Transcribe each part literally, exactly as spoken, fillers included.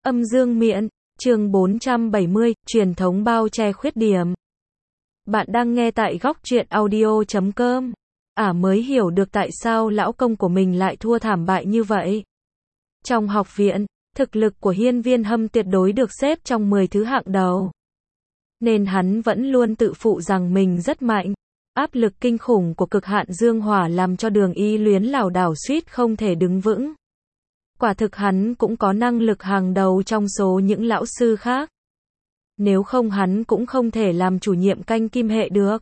Âm dương miện, chương bốn trăm bảy mươi, truyền thống bao che khuyết điểm. Bạn đang nghe tại góc truyện audio chấm com. Ả mới hiểu được tại sao lão công của mình lại thua thảm bại như vậy. Trong học viện, thực lực của Hiên Viên Hâm tuyệt đối được xếp trong mười thứ hạng đầu. Nên hắn vẫn luôn tự phụ rằng mình rất mạnh. Áp lực kinh khủng của cực hạn dương hỏa làm cho Đường Y Luyến lảo đảo suýt không thể đứng vững. Quả thực hắn cũng có năng lực hàng đầu trong số những lão sư khác. Nếu không hắn cũng không thể làm chủ nhiệm canh kim hệ được.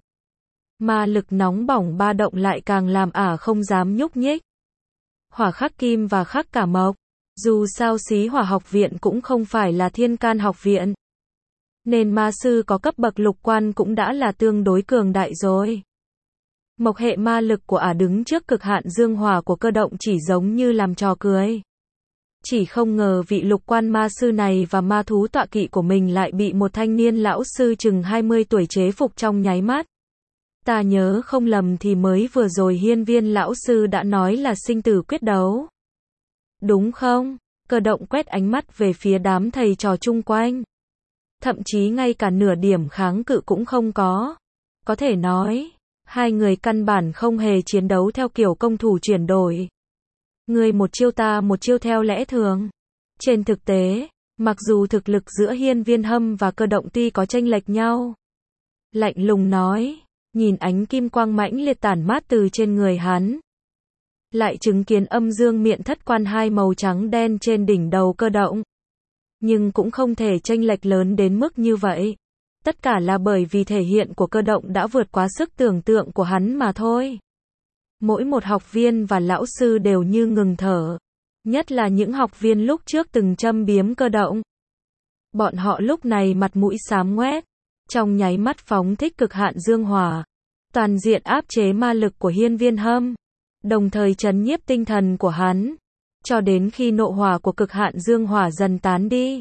Ma lực nóng bỏng ba động lại càng làm Ả không dám nhúc nhích. Hỏa khắc kim và khắc cả mộc. Dù sao Xí Hỏa học viện cũng không phải là Thiên Can học viện. Nên ma sư có cấp bậc lục quan cũng đã là tương đối cường đại rồi. Mộc hệ ma lực của Ả đứng trước cực hạn dương hỏa của Cơ Động chỉ giống như làm trò cười. Chỉ không ngờ vị lục quan ma sư này và ma thú tọa kỵ của mình lại bị một thanh niên lão sư chừng hai mươi tuổi chế phục trong nháy mắt. Ta nhớ không lầm thì mới vừa rồi Hiên Viên lão sư đã nói là sinh tử quyết đấu. Đúng không? Cơ Động quét ánh mắt về phía đám thầy trò chung quanh. Thậm chí ngay cả nửa điểm kháng cự cũng không có. Có thể nói, hai người căn bản không hề chiến đấu theo kiểu công thủ chuyển đổi. Người một chiêu ta một chiêu theo lẽ thường. Trên thực tế, mặc dù thực lực giữa Hiên Viên Hâm và Cơ Động tuy có chênh lệch nhau. Lạnh lùng nói, nhìn ánh kim quang mãnh liệt tản mát từ trên người hắn. Lại chứng kiến âm dương miện thất quan hai màu trắng đen trên đỉnh đầu Cơ Động. Nhưng cũng không thể chênh lệch lớn đến mức như vậy. Tất cả là bởi vì thể hiện của Cơ Động đã vượt quá sức tưởng tượng của hắn mà thôi. Mỗi một học viên và lão sư đều như ngừng thở. Nhất là những học viên lúc trước từng châm biếm Cơ Động. Bọn họ lúc này mặt mũi xám ngoét. Trong nháy mắt phóng thích cực hạn dương hỏa. Toàn diện áp chế ma lực của Hiên Viên Hâm. Đồng thời trấn nhiếp tinh thần của hắn. Cho đến khi nộ hỏa của cực hạn dương hỏa dần tán đi.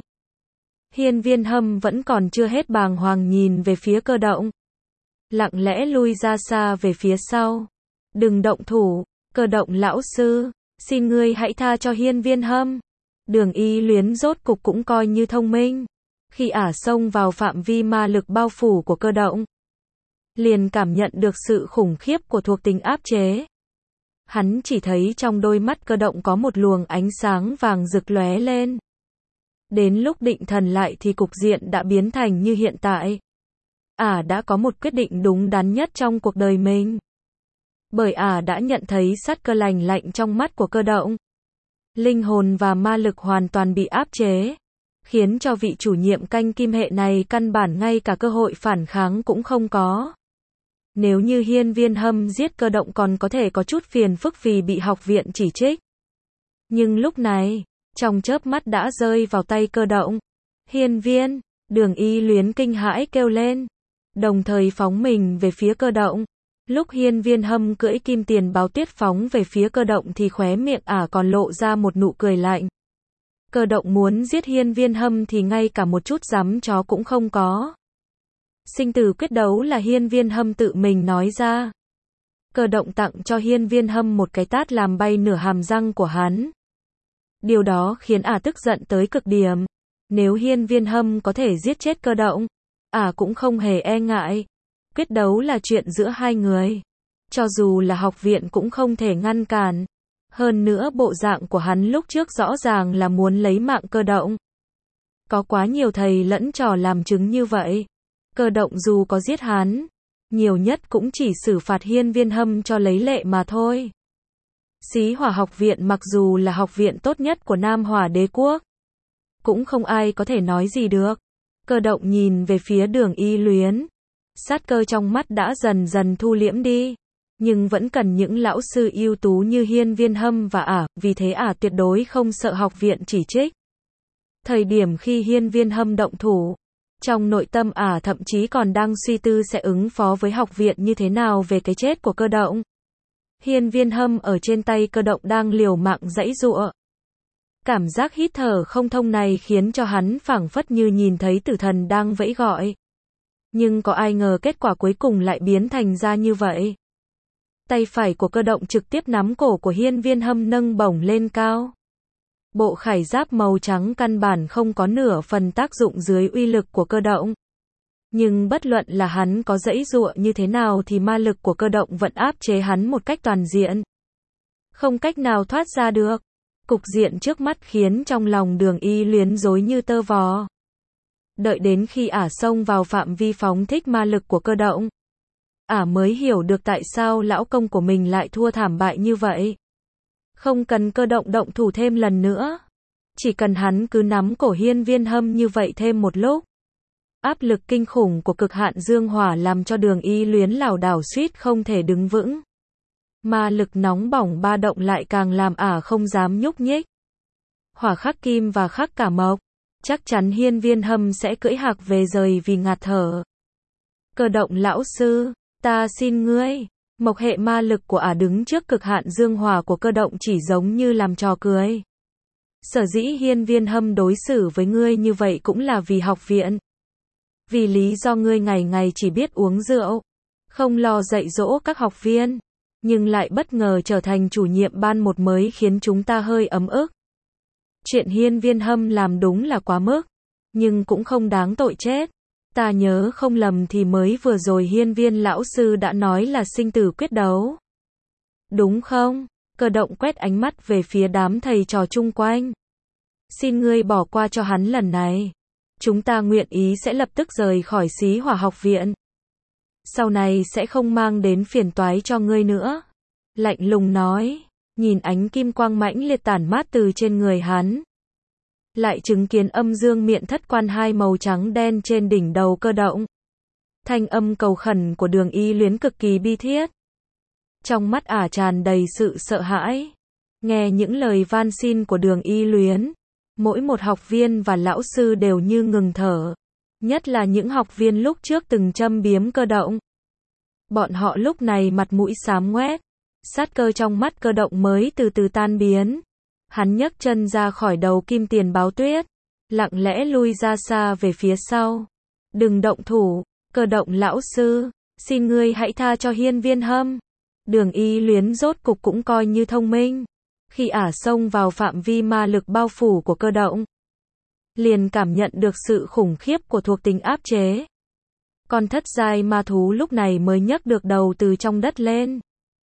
Hiên Viên Hâm vẫn còn chưa hết bàng hoàng nhìn về phía Cơ Động. Lặng lẽ lui ra xa về phía sau. Đừng động thủ, Cơ Động lão sư, xin ngươi hãy tha cho Hiên Viên Hâm. Đường Y Luyến rốt cục cũng coi như thông minh. Khi Ả xông vào phạm vi ma lực bao phủ của Cơ Động, liền cảm nhận được sự khủng khiếp của thuộc tính áp chế. Hắn chỉ thấy trong đôi mắt Cơ Động có một luồng ánh sáng vàng rực lóe lên. Đến lúc định thần lại thì cục diện đã biến thành như hiện tại. Ả đã có một quyết định đúng đắn nhất trong cuộc đời mình. Bởi Ả đã nhận thấy sát cơ lành lạnh trong mắt của Cơ Động. Linh hồn và ma lực hoàn toàn bị áp chế. Khiến cho vị chủ nhiệm canh kim hệ này căn bản ngay cả cơ hội phản kháng cũng không có. Nếu như Hiên Viên Hâm giết Cơ Động còn có thể có chút phiền phức vì bị học viện chỉ trích. Nhưng lúc này, trong chớp mắt đã rơi vào tay Cơ Động. Hiên Viên, Đường Y Luyến kinh hãi kêu lên. Đồng thời phóng mình về phía Cơ Động. Lúc Hiên Viên Hâm cưỡi kim tiền báo tuyết phóng về phía Cơ Động thì khóe miệng Ả còn lộ ra một nụ cười lạnh. Cơ Động muốn giết Hiên Viên Hâm thì ngay cả một chút dám chó cũng không có. Sinh tử quyết đấu là Hiên Viên Hâm tự mình nói ra. Cơ Động tặng cho Hiên Viên Hâm một cái tát làm bay nửa hàm răng của hắn. Điều đó khiến Ả tức giận tới cực điểm. Nếu Hiên Viên Hâm có thể giết chết Cơ Động, Ả cũng không hề e ngại. Quyết đấu là chuyện giữa hai người. Cho dù là học viện cũng không thể ngăn cản. Hơn nữa bộ dạng của hắn lúc trước rõ ràng là muốn lấy mạng Cơ Động. Có quá nhiều thầy lẫn trò làm chứng như vậy. Cơ Động dù có giết hắn, nhiều nhất cũng chỉ xử phạt Hiên Viên Hâm cho lấy lệ mà thôi. Xí Hỏa học viện mặc dù là học viện tốt nhất của Nam Hỏa đế quốc, cũng không ai có thể nói gì được. Cơ Động nhìn về phía Đường Y Luyến. Sát cơ trong mắt đã dần dần thu liễm đi. Nhưng vẫn cần những lão sư ưu tú như Hiên Viên Hâm và Ả, vì thế Ả tuyệt đối không sợ học viện chỉ trích. Thời điểm khi Hiên Viên Hâm động thủ, trong nội tâm Ả thậm chí còn đang suy tư sẽ ứng phó với học viện như thế nào về cái chết của Cơ Động. Hiên Viên Hâm ở trên tay Cơ Động đang liều mạng giãy giụa. Cảm giác hít thở không thông này khiến cho hắn phảng phất như nhìn thấy tử thần đang vẫy gọi. Nhưng có ai ngờ kết quả cuối cùng lại biến thành ra như vậy. Tay phải của Cơ Động trực tiếp nắm cổ của Hiên Viên Hâm nâng bổng lên cao. Bộ khải giáp màu trắng căn bản không có nửa phần tác dụng dưới uy lực của cơ động. Nhưng bất luận là hắn có giãy giụa như thế nào thì ma lực của cơ động vẫn áp chế hắn một cách toàn diện. Không cách nào thoát ra được. Cục diện trước mắt khiến trong lòng Đường Y Luyến rối như tơ vò. Đợi đến khi ả xông vào phạm vi phóng thích ma lực của cơ động, ả mới hiểu được tại sao lão công của mình lại thua thảm bại như vậy. Không cần cơ động động thủ thêm lần nữa. Chỉ cần hắn cứ nắm cổ Hiên Viên Hâm như vậy thêm một lúc. Áp lực kinh khủng của cực hạn dương hỏa làm cho Đường Y Luyến lảo đảo suýt không thể đứng vững. Ma lực nóng bỏng ba động lại càng làm ả không dám nhúc nhích. Hỏa khắc kim và khắc cả mộc. Chắc chắn Hiên Viên Hâm sẽ cưỡi hạc về rời vì ngạt thở. Cơ động lão sư, ta xin ngươi. Mộc hệ ma lực của ả đứng trước cực hạn dương hỏa của cơ động chỉ giống như làm trò cười. Sở dĩ Hiên Viên Hâm đối xử với ngươi như vậy cũng là vì học viện. Vì lý do ngươi ngày ngày chỉ biết uống rượu, không lo dạy dỗ các học viên, nhưng lại bất ngờ trở thành chủ nhiệm ban một mới khiến chúng ta hơi ấm ức. Chuyện Hiên Viên Hâm làm đúng là quá mức, nhưng cũng không đáng tội chết. Ta nhớ không lầm thì mới vừa rồi Hiên Viên lão sư đã nói là sinh tử quyết đấu. Đúng không? Cơ động quét ánh mắt về phía đám thầy trò chung quanh. Xin ngươi bỏ qua cho hắn lần này. Chúng ta nguyện ý sẽ lập tức rời khỏi Xí Hỏa học viện. Sau này sẽ không mang đến phiền toái cho ngươi nữa. Lạnh lùng nói, nhìn ánh kim quang mãnh liệt tản mát từ trên người hắn. Lại chứng kiến âm dương miện thất quan hai màu trắng đen trên đỉnh đầu cơ động. Thanh âm cầu khẩn của Đường Y Luyến cực kỳ bi thiết. Trong mắt ả tràn đầy sự sợ hãi. Nghe những lời van xin của Đường Y Luyến, mỗi một học viên và lão sư đều như ngừng thở. Nhất là những học viên lúc trước từng châm biếm cơ động. Bọn họ lúc này mặt mũi xám ngoét. Sát cơ trong mắt cơ động mới từ từ tan biến. Hắn nhấc chân ra khỏi đầu kim tiền báo tuyết, lặng lẽ lui ra xa về phía sau. Đừng động thủ, cơ động lão sư, xin ngươi hãy tha cho Hiên Viên Hâm. Đường Y Luyến rốt cục cũng coi như thông minh. Khi ả xông vào phạm vi ma lực bao phủ của cơ động, liền cảm nhận được sự khủng khiếp của thuộc tính áp chế. Con thất giai ma thú lúc này mới nhấc được đầu từ trong đất lên.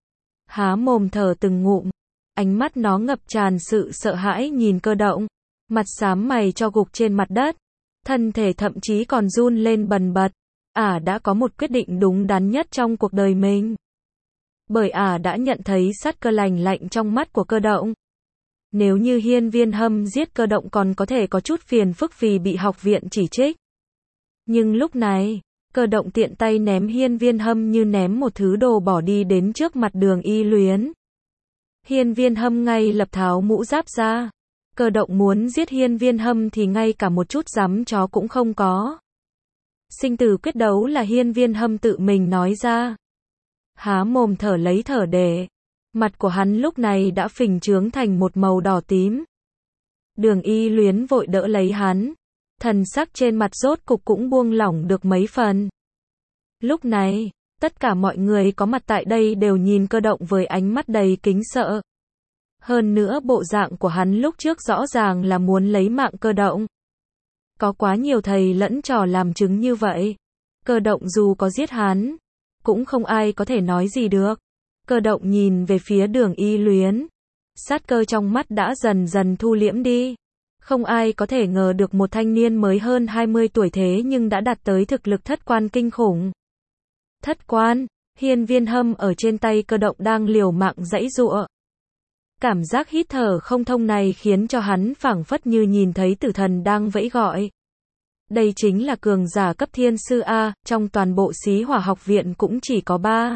Há mồm thở từng ngụm, ánh mắt nó ngập tràn sự sợ hãi nhìn cơ động, mặt xám mày cho gục trên mặt đất, thân thể thậm chí còn run lên bần bật. Ả đã có một quyết định đúng đắn nhất trong cuộc đời mình. Bởi ả đã nhận thấy sát cơ lành lạnh trong mắt của cơ động. Nếu như Hiên Viên Hâm giết cơ động còn có thể có chút phiền phức vì bị học viện chỉ trích. Nhưng lúc này, cơ động tiện tay ném Hiên Viên Hâm như ném một thứ đồ bỏ đi đến trước mặt Đường Y Luyến. Hiên Viên Hâm ngay lập tháo mũ giáp ra. Cơ động muốn giết Hiên Viên Hâm thì ngay cả một chút dám chó cũng không có. Sinh tử quyết đấu là Hiên Viên Hâm tự mình nói ra. Há mồm thở lấy thở để. Mặt của hắn lúc này đã phình trướng thành một màu đỏ tím. Đường Y Luyến vội đỡ lấy hắn. Thần sắc trên mặt rốt cục cũng buông lỏng được mấy phần. Lúc này, tất cả mọi người có mặt tại đây đều nhìn cơ động với ánh mắt đầy kính sợ. Hơn nữa bộ dạng của hắn lúc trước rõ ràng là muốn lấy mạng cơ động. Có quá nhiều thầy lẫn trò làm chứng như vậy. Cơ động dù có giết hắn, cũng không ai có thể nói gì được. Cơ động nhìn về phía Đường Y Luyến. Sát cơ trong mắt đã dần dần thu liễm đi. Không ai có thể ngờ được một thanh niên mới hơn hai mươi tuổi thế nhưng đã đạt tới thực lực thất quan kinh khủng. Thất quan, Hiên Viên Hâm ở trên tay cơ động đang liều mạng giãy giụa. Cảm giác hít thở không thông này khiến cho hắn phảng phất như nhìn thấy tử thần đang vẫy gọi. Đây chính là cường giả cấp thiên sư A, trong toàn bộ Xí Hỏa học viện cũng chỉ có ba.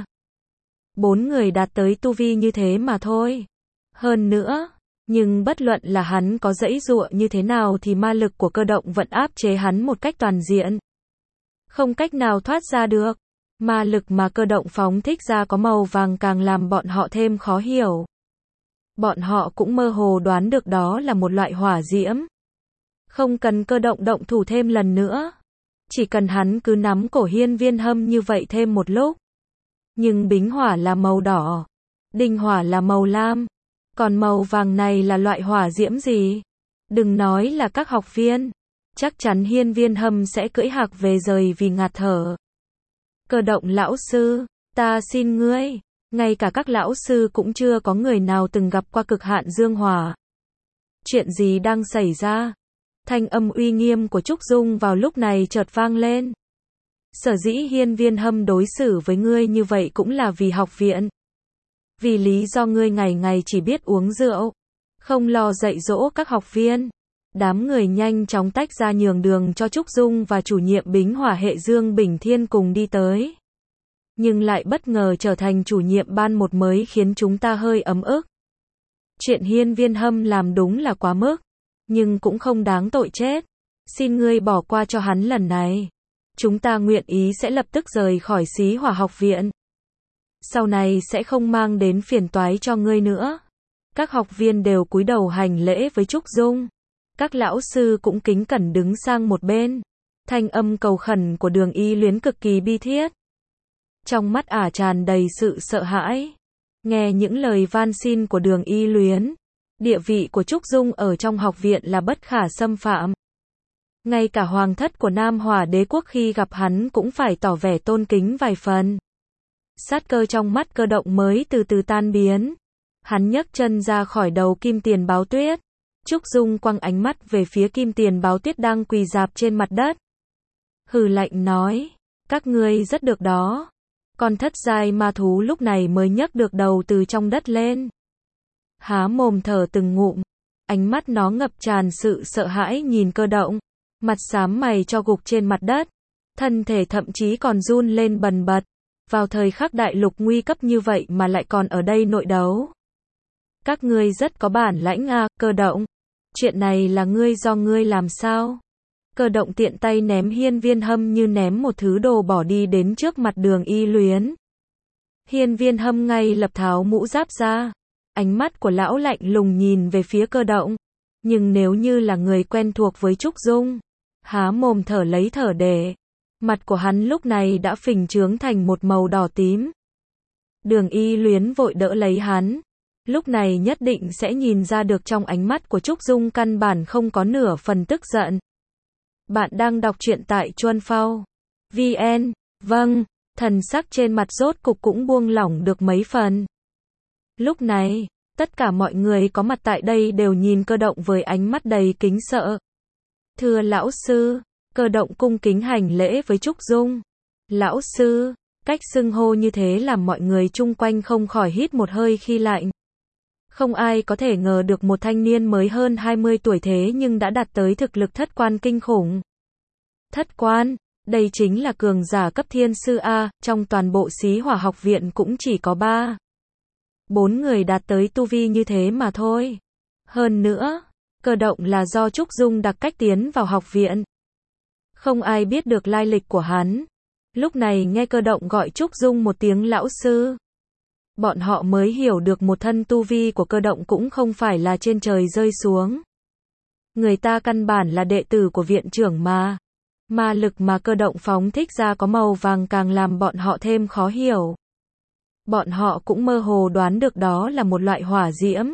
Bốn người đạt tới tu vi như thế mà thôi. Hơn nữa, nhưng bất luận là hắn có giãy giụa như thế nào thì ma lực của cơ động vẫn áp chế hắn một cách toàn diện. Không cách nào thoát ra được. Ma lực mà cơ động phóng thích ra có màu vàng càng làm bọn họ thêm khó hiểu. Bọn họ cũng mơ hồ đoán được đó là một loại hỏa diễm. Không cần cơ động động thủ thêm lần nữa. Chỉ cần hắn cứ nắm cổ Hiên Viên Hâm như vậy thêm một lúc. Nhưng bính hỏa là màu đỏ. Đinh hỏa là màu lam. Còn màu vàng này là loại hỏa diễm gì? Đừng nói là các học viên. Chắc chắn Hiên Viên Hâm sẽ cưỡi hạc về rời vì ngạt thở. Cơ động lão sư, ta xin ngươi. Ngay cả các lão sư cũng chưa có người nào từng gặp qua cực hạn dương hỏa. Chuyện gì đang xảy ra? Thanh âm uy nghiêm của Trúc Dung vào lúc này chợt vang lên. Sở dĩ Hiên Viên Hâm đối xử với ngươi như vậy cũng là vì học viện. Vì lý do ngươi ngày ngày chỉ biết uống rượu, không lo dạy dỗ các học viên. Đám người nhanh chóng tách ra nhường đường cho Trúc Dung và chủ nhiệm bính hỏa hệ Dương Bình Thiên cùng đi tới. Nhưng lại bất ngờ trở thành chủ nhiệm ban một mới khiến chúng ta hơi ấm ức. Chuyện Hiên Viên Hâm làm đúng là quá mức, nhưng cũng không đáng tội chết. Xin ngươi bỏ qua cho hắn lần này. Chúng ta nguyện ý sẽ lập tức rời khỏi Xí Hỏa học viện. Sau này sẽ không mang đến phiền toái cho ngươi nữa. Các học viên đều cúi đầu hành lễ với Trúc Dung. Các lão sư cũng kính cẩn đứng sang một bên. Thanh âm cầu khẩn của Đường Y Luyến cực kỳ bi thiết. Trong mắt ả tràn đầy sự sợ hãi. Nghe những lời van xin của Đường Y Luyến, địa vị của Trúc Dung ở trong học viện là bất khả xâm phạm. Ngay cả hoàng thất của Nam Hỏa Đế quốc khi gặp hắn cũng phải tỏ vẻ tôn kính vài phần. Sát cơ trong mắt Cơ động mới từ từ tan biến. Hắn nhấc chân ra khỏi đầu Kim Tiền Báo Tuyết. Trúc Dung quăng ánh mắt về phía Kim Tiền Báo Tuyết đang quỳ rạp trên mặt đất. Hừ lạnh nói, các ngươi rất được đó. Con thất giai ma thú lúc này mới nhấc được đầu từ trong đất lên. Há mồm thở từng ngụm. Ánh mắt nó ngập tràn sự sợ hãi nhìn Cơ động. Mặt xám mày cho gục trên mặt đất. Thân thể thậm chí còn run lên bần bật. Vào thời khắc đại lục nguy cấp như vậy mà lại còn ở đây nội đấu. Các ngươi rất có bản lãnh à, Cơ động. Chuyện này là ngươi do ngươi làm sao? Cơ động tiện tay ném Hiên Viên Hâm như ném một thứ đồ bỏ đi đến trước mặt Đường Y Luyến. Hiên Viên Hâm ngay lập tháo mũ giáp ra. Ánh mắt của lão lạnh lùng nhìn về phía Cơ động. Nhưng nếu như là người quen thuộc với Trúc Dung, há mồm thở lấy thở để. Mặt của hắn lúc này đã phình trướng thành một màu đỏ tím. Đường Y Luyến vội đỡ lấy hắn. Lúc này nhất định sẽ nhìn ra được trong ánh mắt của Trúc Dung căn bản không có nửa phần tức giận. Bạn đang đọc truyện tại Chuan Phao vê en. Vâng, thần sắc trên mặt rốt cục cũng buông lỏng được mấy phần. Lúc này, tất cả mọi người có mặt tại đây đều nhìn Cơ động với ánh mắt đầy kính sợ. Thưa lão sư, Cơ động cung kính hành lễ với Trúc Dung. Lão sư, cách xưng hô như thế làm mọi người chung quanh không khỏi hít một hơi khi lạnh. Không ai có thể ngờ được một thanh niên mới hơn hai mươi tuổi thế nhưng đã đạt tới thực lực thất quan kinh khủng. Thất quan, đây chính là cường giả cấp thiên sư A, trong toàn bộ Xí Hỏa học viện cũng chỉ có ba. Bốn người đạt tới tu vi như thế mà thôi. Hơn nữa, Cơ động là do Trúc Dung đặc cách tiến vào học viện. Không ai biết được lai lịch của hắn. Lúc này nghe Cơ động gọi Trúc Dung một tiếng lão sư. Bọn họ mới hiểu được một thân tu vi của Cơ động cũng không phải là trên trời rơi xuống. Người ta căn bản là đệ tử của viện trưởng mà. Ma lực mà Cơ động phóng thích ra có màu vàng càng làm bọn họ thêm khó hiểu. Bọn họ cũng mơ hồ đoán được đó là một loại hỏa diễm.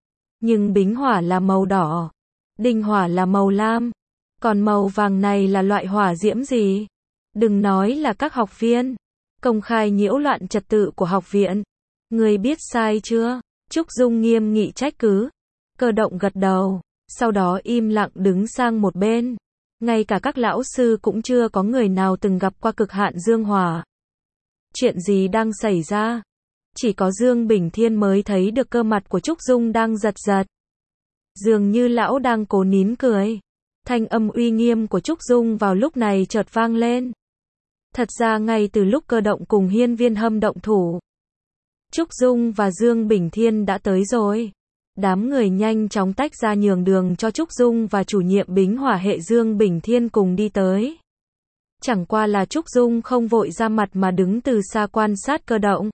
Nhưng bính hỏa là màu đỏ, đinh hỏa là màu lam. Còn màu vàng này là loại hỏa diễm gì? Đừng nói là các học viên. Công khai nhiễu loạn trật tự của học viện. Người biết sai chưa? Trúc Dung nghiêm nghị trách cứ. Cơ động gật đầu, sau đó im lặng đứng sang một bên. Ngay cả các lão sư cũng chưa có người nào từng gặp qua cực hạn dương hỏa. Chuyện gì đang xảy ra? Chỉ có Dương Bình Thiên mới thấy được cơ mặt của Trúc Dung đang giật giật. Dường như lão đang cố nín cười. Thanh âm uy nghiêm của Trúc Dung vào lúc này chợt vang lên. Thật ra ngay từ lúc Cơ động cùng Hiên Viên Hâm động thủ, Trúc Dung và Dương Bình Thiên đã tới rồi. Đám người nhanh chóng tách ra nhường đường cho Trúc Dung và chủ nhiệm bính hỏa hệ Dương Bình Thiên cùng đi tới. Chẳng qua là Trúc Dung không vội ra mặt mà đứng từ xa quan sát Cơ động.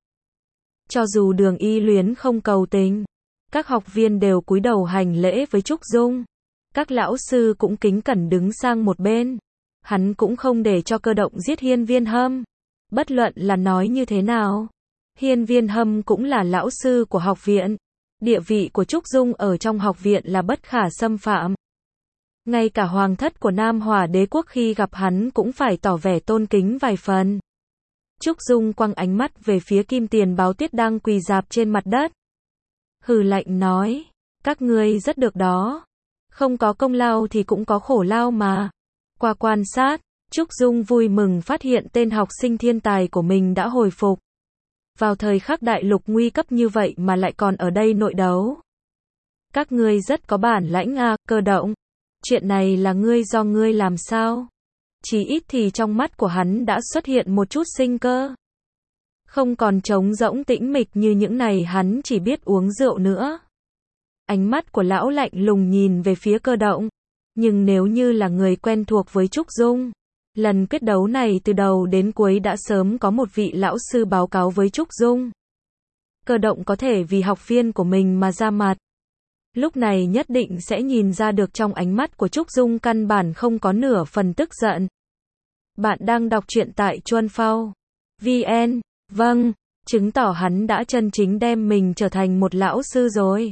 Cho dù Đường Y Luyến không cầu tình, các học viên đều cúi đầu hành lễ với Trúc Dung. Các lão sư cũng kính cẩn đứng sang một bên. Hắn cũng không để cho Cơ động giết Hiên Viên Hâm. Bất luận là nói như thế nào, Hiên Viên Hâm cũng là lão sư của học viện. Địa vị của Trúc Dung ở trong học viện là bất khả xâm phạm. Ngay cả hoàng thất của Nam Hỏa Đế quốc khi gặp hắn cũng phải tỏ vẻ tôn kính vài phần. Trúc Dung quăng ánh mắt về phía Kim Tiền Báo Tuyết đang quỳ rạp trên mặt đất. Hừ lạnh nói, các ngươi rất được đó. Không có công lao thì cũng có khổ lao mà. Qua quan sát, Trúc Dung vui mừng phát hiện tên học sinh thiên tài của mình đã hồi phục. Vào thời khắc đại lục nguy cấp như vậy mà lại còn ở đây nội đấu. Các ngươi rất có bản lãnh à, Cơ Động. Chuyện này là ngươi do ngươi làm sao? Chỉ ít thì trong mắt của hắn đã xuất hiện một chút sinh cơ. Không còn trống rỗng tĩnh mịch như những này hắn chỉ biết uống rượu nữa. Ánh mắt của lão lạnh lùng nhìn về phía Cơ Động. Nhưng nếu như là người quen thuộc với Trúc Dung, lần quyết đấu này từ đầu đến cuối đã sớm có một vị lão sư báo cáo với Trúc Dung. Cơ Động có thể vì học viên của mình mà ra mặt. Lúc này nhất định sẽ nhìn ra được trong ánh mắt của Trúc Dung căn bản không có nửa phần tức giận. Bạn đang đọc truyện tại Chuan Phao vê en, vâng, chứng tỏ hắn đã chân chính đem mình trở thành một lão sư rồi.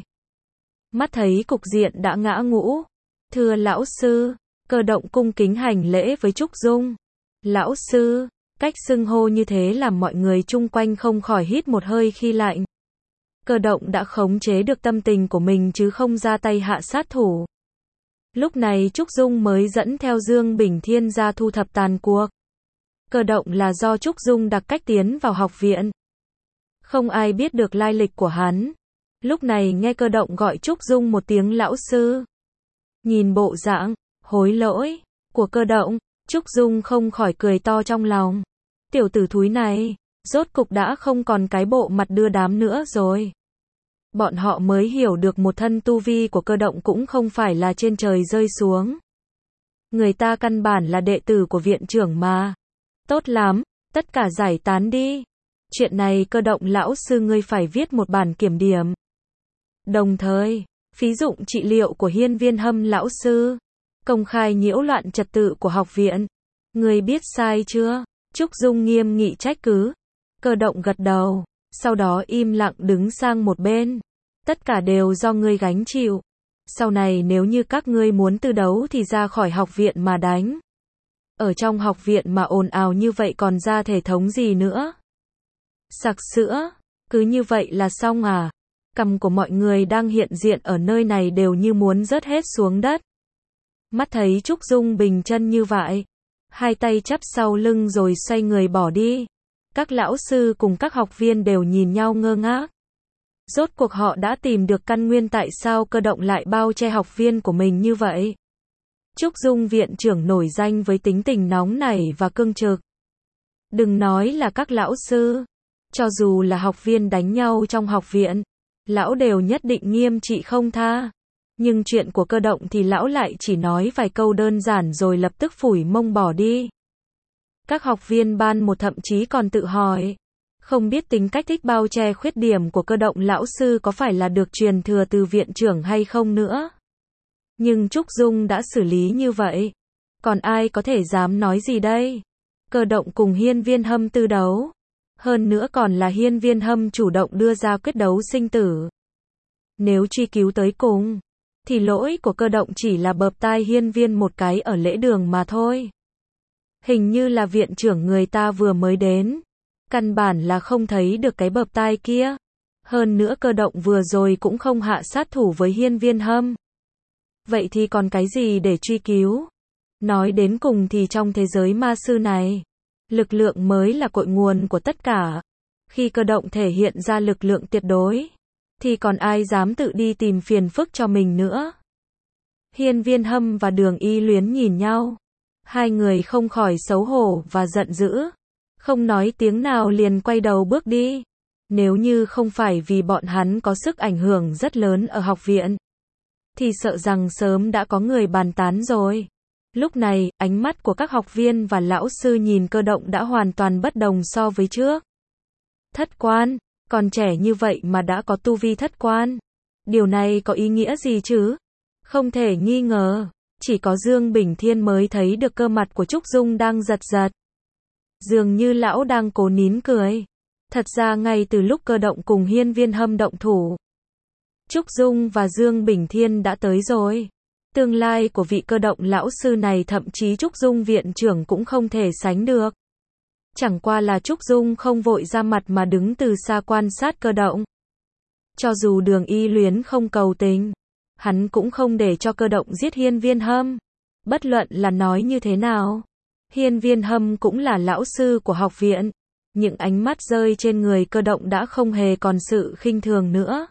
Mắt thấy cục diện đã ngã ngũ. Thưa lão sư, Cơ Động cung kính hành lễ với Trúc Dung. Lão sư, cách xưng hô như thế làm mọi người chung quanh không khỏi hít một hơi khi lạnh. Cơ Động đã khống chế được tâm tình của mình chứ không ra tay hạ sát thủ. Lúc này Trúc Dung mới dẫn theo Dương Bình Thiên ra thu thập tàn cuộc. Cơ Động là do Trúc Dung đặc cách tiến vào học viện. Không ai biết được lai lịch của hắn. Lúc này nghe Cơ Động gọi Trúc Dung một tiếng lão sư. Nhìn bộ dạng, hối lỗi, của Cơ Động, Trúc Dung không khỏi cười to trong lòng. Tiểu tử thúi này, rốt cục đã không còn cái bộ mặt đưa đám nữa rồi. Bọn họ mới hiểu được một thân tu vi của Cơ Động cũng không phải là trên trời rơi xuống. Người ta căn bản là đệ tử của viện trưởng mà. Tốt lắm, tất cả giải tán đi. Chuyện này Cơ Động lão sư ngươi phải viết một bản kiểm điểm. Đồng thời, phí dụng trị liệu của Hiên Viên Hâm lão sư. Công khai nhiễu loạn trật tự của học viện. Ngươi biết sai chưa? Trúc Dung nghiêm nghị trách cứ. Cơ Động gật đầu, sau đó im lặng đứng sang một bên. Tất cả đều do ngươi gánh chịu. Sau này nếu như các ngươi muốn tư đấu thì ra khỏi học viện mà đánh. Ở trong học viện mà ồn ào như vậy còn ra thể thống gì nữa? Sặc sữa, cứ như vậy là xong à? Cằm của mọi người đang hiện diện ở nơi này đều như muốn rớt hết xuống đất. Mắt thấy Trúc Dung bình chân như vậy, hai tay chắp sau lưng rồi xoay người bỏ đi. Các lão sư cùng các học viên đều nhìn nhau ngơ ngác. Rốt cuộc họ đã tìm được căn nguyên tại sao Cơ Động lại bao che học viên của mình như vậy. Trúc Dung viện trưởng nổi danh với tính tình nóng nảy và cương trực. Đừng nói là các lão sư, cho dù là học viên đánh nhau trong học viện, lão đều nhất định nghiêm trị không tha. Nhưng chuyện của Cơ Động thì lão lại chỉ nói vài câu đơn giản rồi lập tức phủi mông bỏ đi. Các học viên ban một thậm chí còn tự hỏi, không biết tính cách thích bao che khuyết điểm của Cơ Động lão sư có phải là được truyền thừa từ viện trưởng hay không nữa. Nhưng Trúc Dung đã xử lý như vậy, còn ai có thể dám nói gì đây? Cơ Động cùng Hiên Viên Hâm tư đấu, hơn nữa còn là Hiên Viên Hâm chủ động đưa ra quyết đấu sinh tử. Nếu truy cứu tới cùng, thì lỗi của Cơ Động chỉ là bợp tai Hiên Viên một cái ở lễ đường mà thôi. Hình như là viện trưởng người ta vừa mới đến, căn bản là không thấy được cái bợp tai kia. Hơn nữa Cơ Động vừa rồi cũng không hạ sát thủ với Hiên Viên Hâm. Vậy thì còn cái gì để truy cứu? Nói đến cùng thì trong thế giới ma sư này, lực lượng mới là cội nguồn của tất cả. Khi Cơ Động thể hiện ra lực lượng tuyệt đối, thì còn ai dám tự đi tìm phiền phức cho mình nữa? Hiên Viên Hâm và Đường Y Luyến nhìn nhau. Hai người không khỏi xấu hổ và giận dữ. Không nói tiếng nào liền quay đầu bước đi. Nếu như không phải vì bọn hắn có sức ảnh hưởng rất lớn ở học viện, thì sợ rằng sớm đã có người bàn tán rồi. Lúc này, ánh mắt của các học viên và lão sư nhìn Cơ Động đã hoàn toàn bất đồng so với trước. Thất quan, còn trẻ như vậy mà đã có tu vi thất quan. Điều này có ý nghĩa gì chứ? Không thể nghi ngờ, chỉ có Dương Bình Thiên mới thấy được cơ mặt của Trúc Dung đang giật giật. Dường như lão đang cố nín cười. Thật ra ngay từ lúc Cơ Động cùng Hiên Viên Hâm động thủ, Trúc Dung và Dương Bình Thiên đã tới rồi. Tương lai của vị cơ động lão sư này thậm chí Trúc Dung viện trưởng cũng không thể sánh được. Chẳng qua là Trúc Dung không vội ra mặt mà đứng từ xa quan sát cơ động. Cho dù Đường Y Luyến không cầu tình, hắn cũng không để cho cơ động giết Hiên Viên Hâm. Bất luận là nói như thế nào, Hiên Viên Hâm cũng là lão sư của học viện. Những ánh mắt rơi trên người cơ động đã không hề còn sự khinh thường nữa,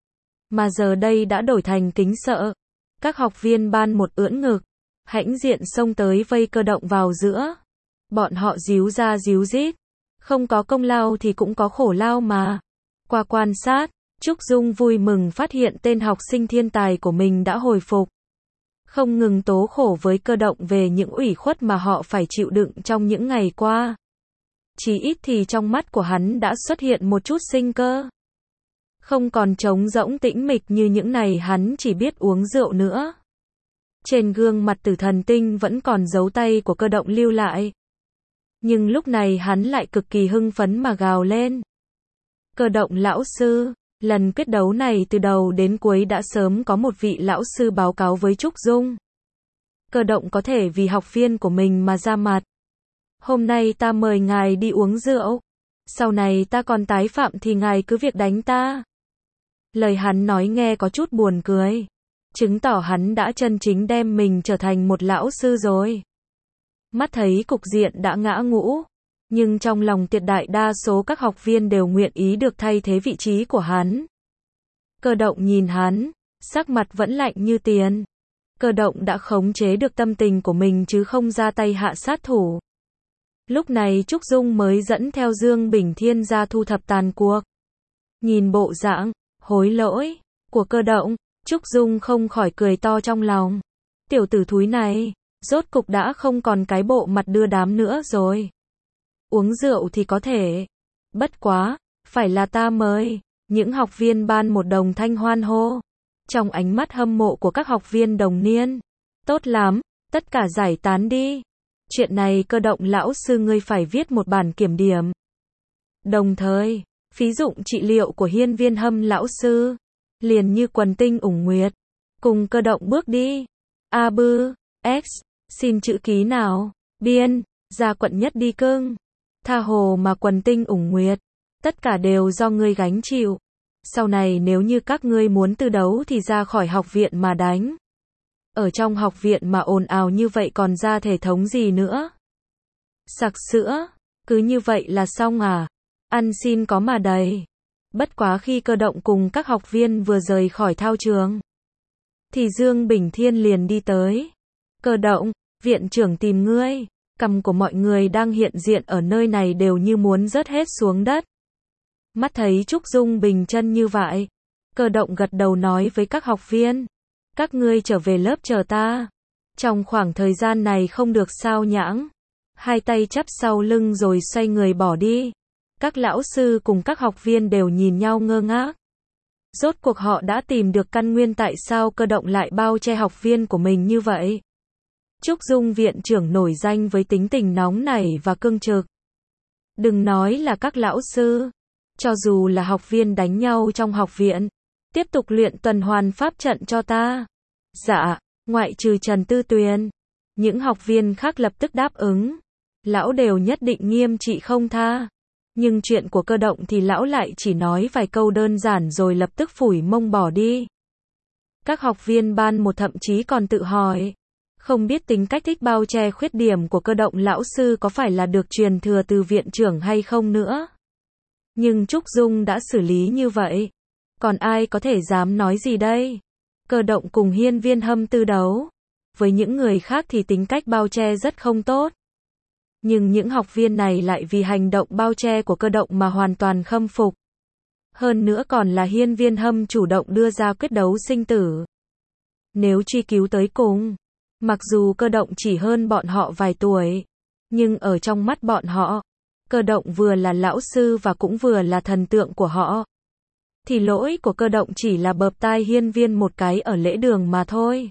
mà giờ đây đã đổi thành kính sợ. Các học viên ban một ưỡn ngực, hãnh diện xông tới vây cơ động vào giữa. Bọn họ díu ra díu dít, không có công lao thì cũng có khổ lao mà. Qua quan sát, Trúc Dung vui mừng phát hiện tên học sinh thiên tài của mình đã hồi phục. Không ngừng tố khổ với cơ động về những ủy khuất mà họ phải chịu đựng trong những ngày qua. Chỉ ít thì trong mắt của hắn đã xuất hiện một chút sinh cơ. Không còn trống rỗng tĩnh mịch như những ngày hắn chỉ biết uống rượu nữa. Trên gương mặt Tử Thần Tinh vẫn còn dấu tay của cơ động lưu lại. Nhưng lúc này hắn lại cực kỳ hưng phấn mà gào lên. Cơ động lão sư, lần quyết đấu này từ đầu đến cuối đã sớm có một vị lão sư báo cáo với Trúc Dung. Cơ động có thể vì học viên của mình mà ra mặt. Hôm nay ta mời ngài đi uống rượu. Sau này ta còn tái phạm thì ngài cứ việc đánh ta. Lời hắn nói nghe có chút buồn cười. Chứng tỏ hắn đã chân chính đem mình trở thành một lão sư rồi. Mắt thấy cục diện đã ngã ngũ. Nhưng trong lòng tuyệt đại đa số các học viên đều nguyện ý được thay thế vị trí của hắn. Cơ động nhìn hắn, sắc mặt vẫn lạnh như tiền. Cơ động đã khống chế được tâm tình của mình chứ không ra tay hạ sát thủ. Lúc này Trúc Dung mới dẫn theo Dương Bình Thiên ra thu thập tàn cuộc. Nhìn bộ dạng hối lỗi của cơ động, Trúc Dung không khỏi cười to trong lòng. Tiểu tử thúi này, rốt cục đã không còn cái bộ mặt đưa đám nữa rồi. Uống rượu thì có thể. Bất quá, phải là ta mời. Những học viên ban một đồng thanh hoan hô. Trong ánh mắt hâm mộ của các học viên đồng niên. Tốt lắm, tất cả giải tán đi. Chuyện này cơ động lão sư ngươi phải viết một bản kiểm điểm. Đồng thời, phí dụng trị liệu của Hiên Viên Hâm lão sư. Liền như quần tinh ủng nguyệt. Cùng cơ động bước đi. A bư, X, xin chữ ký nào. Biên, ra quận nhất đi cưng. Tha hồ mà quần tinh ủng nguyệt. Tất cả đều do ngươi gánh chịu. Sau này nếu như các ngươi muốn tư đấu thì ra khỏi học viện mà đánh. Ở trong học viện mà ồn ào như vậy còn ra thể thống gì nữa. Sặc sữa, cứ như vậy là xong à. Ăn xin có mà đầy. Bất quá khi cơ động cùng các học viên vừa rời khỏi thao trường, thì Dương Bình Thiên liền đi tới. Cơ động, viện trưởng tìm ngươi. Cằm của mọi người đang hiện diện ở nơi này đều như muốn rớt hết xuống đất. Mắt thấy Trúc Dung bình chân như vậy, cơ động gật đầu nói với các học viên. Các ngươi trở về lớp chờ ta. Trong khoảng thời gian này không được sao nhãng. Hai tay chắp sau lưng rồi xoay người bỏ đi. Các lão sư cùng các học viên đều nhìn nhau ngơ ngác. Rốt cuộc họ đã tìm được căn nguyên tại sao cơ động lại bao che học viên của mình như vậy. Trúc Dung viện trưởng nổi danh với tính tình nóng nảy và cương trực. Đừng nói là các lão sư, cho dù là học viên đánh nhau trong học viện, tiếp tục luyện tuần hoàn pháp trận cho ta. Dạ, ngoại trừ Trần Tư Tuyền. Những học viên khác lập tức đáp ứng. Lão đều nhất định nghiêm trị không tha. Nhưng chuyện của cơ động thì lão lại chỉ nói vài câu đơn giản rồi lập tức phủi mông bỏ đi. Các học viên ban một thậm chí còn tự hỏi. Không biết tính cách thích bao che khuyết điểm của cơ động lão sư có phải là được truyền thừa từ viện trưởng hay không nữa. Nhưng Trúc Dung đã xử lý như vậy. Còn ai có thể dám nói gì đây? Cơ động cùng Hiên Viên Hâm tư đấu. Với những người khác thì tính cách bao che rất không tốt. Nhưng những học viên này lại vì hành động bao che của cơ động mà hoàn toàn khâm phục. Hơn nữa còn là Hiên Viên Hâm chủ động đưa ra quyết đấu sinh tử. Nếu truy cứu tới cùng, mặc dù cơ động chỉ hơn bọn họ vài tuổi, nhưng ở trong mắt bọn họ, cơ động vừa là lão sư và cũng vừa là thần tượng của họ. Thì lỗi của cơ động chỉ là bợp tai Hiên Viên một cái ở lễ đường mà thôi.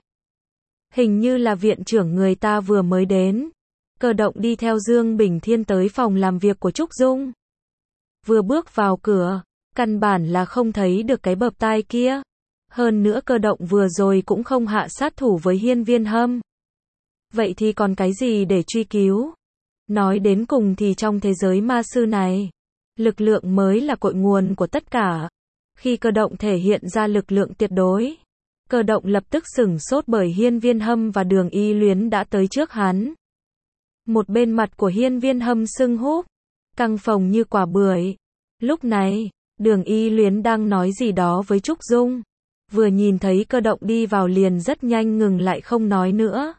Hình như là viện trưởng người ta vừa mới đến. Cơ động đi theo Dương Bình Thiên tới phòng làm việc của Trúc Dung. Vừa bước vào cửa, căn bản là không thấy được cái bợp tai kia. Hơn nữa Cơ Động vừa rồi cũng không hạ sát thủ với Hiên Viên Hâm. Vậy thì còn cái gì để truy cứu? Nói đến cùng thì trong thế giới ma sư này, lực lượng mới là cội nguồn của tất cả. Khi Cơ Động thể hiện ra lực lượng tuyệt đối, Cơ Động lập tức sửng sốt bởi Hiên Viên Hâm và Đường Y Luyến đã tới trước hắn. Một bên mặt của Hiên Viên Hâm sưng húp, căng phồng như quả bưởi. Lúc này, Đường Y Luyến đang nói gì đó với Trúc Dung. Vừa nhìn thấy Cơ Động đi vào liền rất nhanh ngừng lại không nói nữa.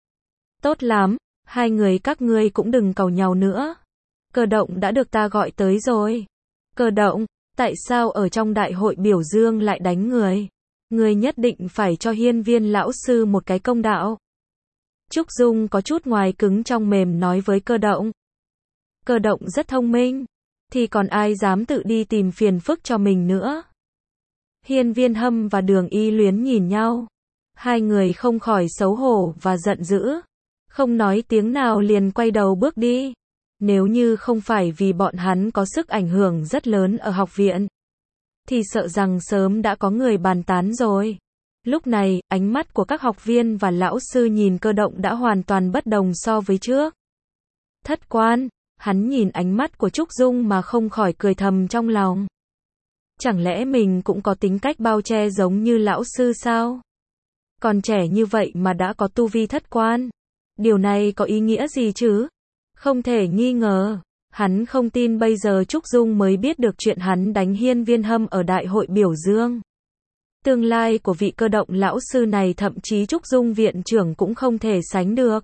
Tốt lắm, hai người các ngươi cũng đừng càu nhàu nữa. Cơ Động đã được ta gọi tới rồi. Cơ Động, tại sao ở trong đại hội biểu dương lại đánh người? Ngươi nhất định phải cho Hiên Viên lão sư một cái công đạo. Trúc Dung có chút ngoài cứng trong mềm nói với Cơ Động. Cơ Động rất thông minh, thì còn ai dám tự đi tìm phiền phức cho mình nữa. Hiên Viên Hâm và Đường Y Luyến nhìn nhau. Hai người không khỏi xấu hổ và giận dữ. Không nói tiếng nào liền quay đầu bước đi. Nếu như không phải vì bọn hắn có sức ảnh hưởng rất lớn ở học viện, thì sợ rằng sớm đã có người bàn tán rồi. Lúc này, ánh mắt của các học viên và lão sư nhìn Cơ Động đã hoàn toàn bất đồng so với trước. Thất quan, hắn nhìn ánh mắt của Trúc Dung mà không khỏi cười thầm trong lòng. Chẳng lẽ mình cũng có tính cách bao che giống như lão sư sao? Còn trẻ như vậy mà đã có tu vi thất quan. Điều này có ý nghĩa gì chứ? Không thể nghi ngờ. Hắn không tin bây giờ Trúc Dung mới biết được chuyện hắn đánh Hiên Viên Hâm ở đại hội biểu dương. Tương lai của vị Cơ Động lão sư này thậm chí Trúc Dung viện trưởng cũng không thể sánh được.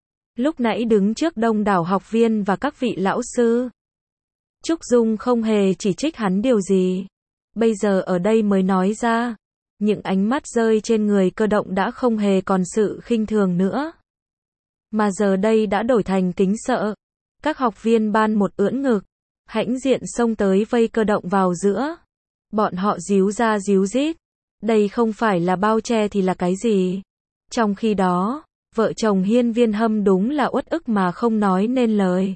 Lúc nãy đứng trước đông đảo học viên và các vị lão sư, Trúc Dung không hề chỉ trích hắn điều gì. Bây giờ ở đây mới nói ra, những ánh mắt rơi trên người Cơ Động đã không hề còn sự khinh thường nữa, mà giờ đây đã đổi thành kính sợ. Các học viên ban một ưỡn ngực, hãnh diện xông tới vây Cơ Động vào giữa. Bọn họ díu ra díu dít. Đây không phải là bao che thì là cái gì? Trong khi đó, vợ chồng Hiên Viên Hâm đúng là uất ức mà không nói nên lời.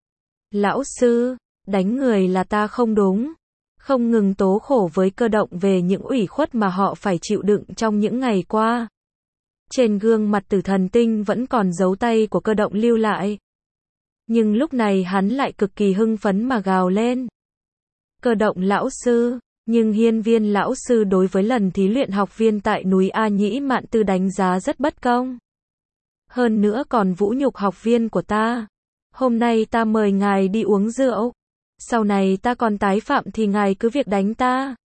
Lão sư, đánh người là ta không đúng. Không ngừng tố khổ với Cơ Động về những ủy khuất mà họ phải chịu đựng trong những ngày qua. Trên gương mặt Tử Thần Tinh vẫn còn dấu tay của Cơ Động lưu lại. Nhưng lúc này hắn lại cực kỳ hưng phấn mà gào lên. Cơ Động lão sư, nhưng Hiên Viên lão sư đối với lần thí luyện học viên tại núi A Nhĩ Mạn Tư đánh giá rất bất công. Hơn nữa còn vũ nhục học viên của ta. Hôm nay ta mời ngài đi uống rượu. Sau này ta còn tái phạm thì ngài cứ việc đánh ta.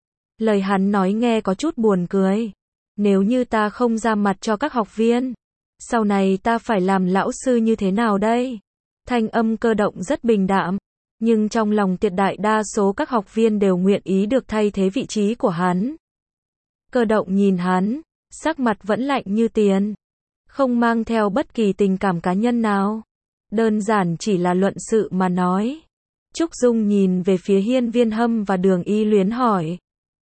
Lời hắn nói nghe có chút buồn cười. Nếu như ta không ra mặt cho các học viên, sau này ta phải làm lão sư như thế nào đây? Thanh âm Cơ Động rất bình đạm, nhưng trong lòng tuyệt đại đa số các học viên đều nguyện ý được thay thế vị trí của hắn. Cơ Động nhìn hắn, sắc mặt vẫn lạnh như tiền, không mang theo bất kỳ tình cảm cá nhân nào. Đơn giản chỉ là luận sự mà nói. Trúc Dung nhìn về phía Hiên Viên Hâm và Đường Y Luyến hỏi.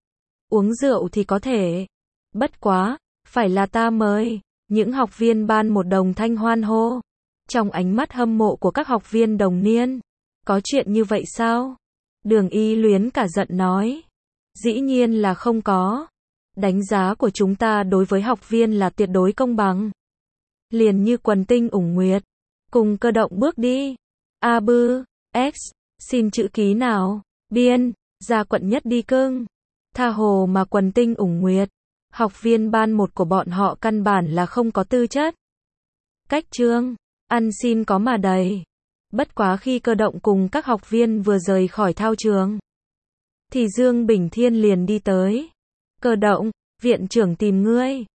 Uống rượu thì có thể. Bất quá, phải là ta mời. Những học viên ban một đồng thanh hoan hô. Trong ánh mắt hâm mộ của các học viên đồng niên. Có chuyện như vậy sao? Đường Y Luyến cả giận nói. Dĩ nhiên là không có. Đánh giá của chúng ta đối với học viên là tuyệt đối công bằng. Liền như quần tinh ủng nguyệt. Cùng Cơ Động bước đi. A bư, X, xin chữ ký nào. Biên, ra quận nhất đi cưng. Tha hồ mà quần tinh ủng nguyệt. Học viên ban một của bọn họ căn bản là không có tư chất. Cách trương, ăn xin có mà đầy. Bất quá khi Cơ Động cùng các học viên vừa rời khỏi thao trường, thì Dương Bình Thiên liền đi tới. Cơ Động, viện trưởng tìm ngươi.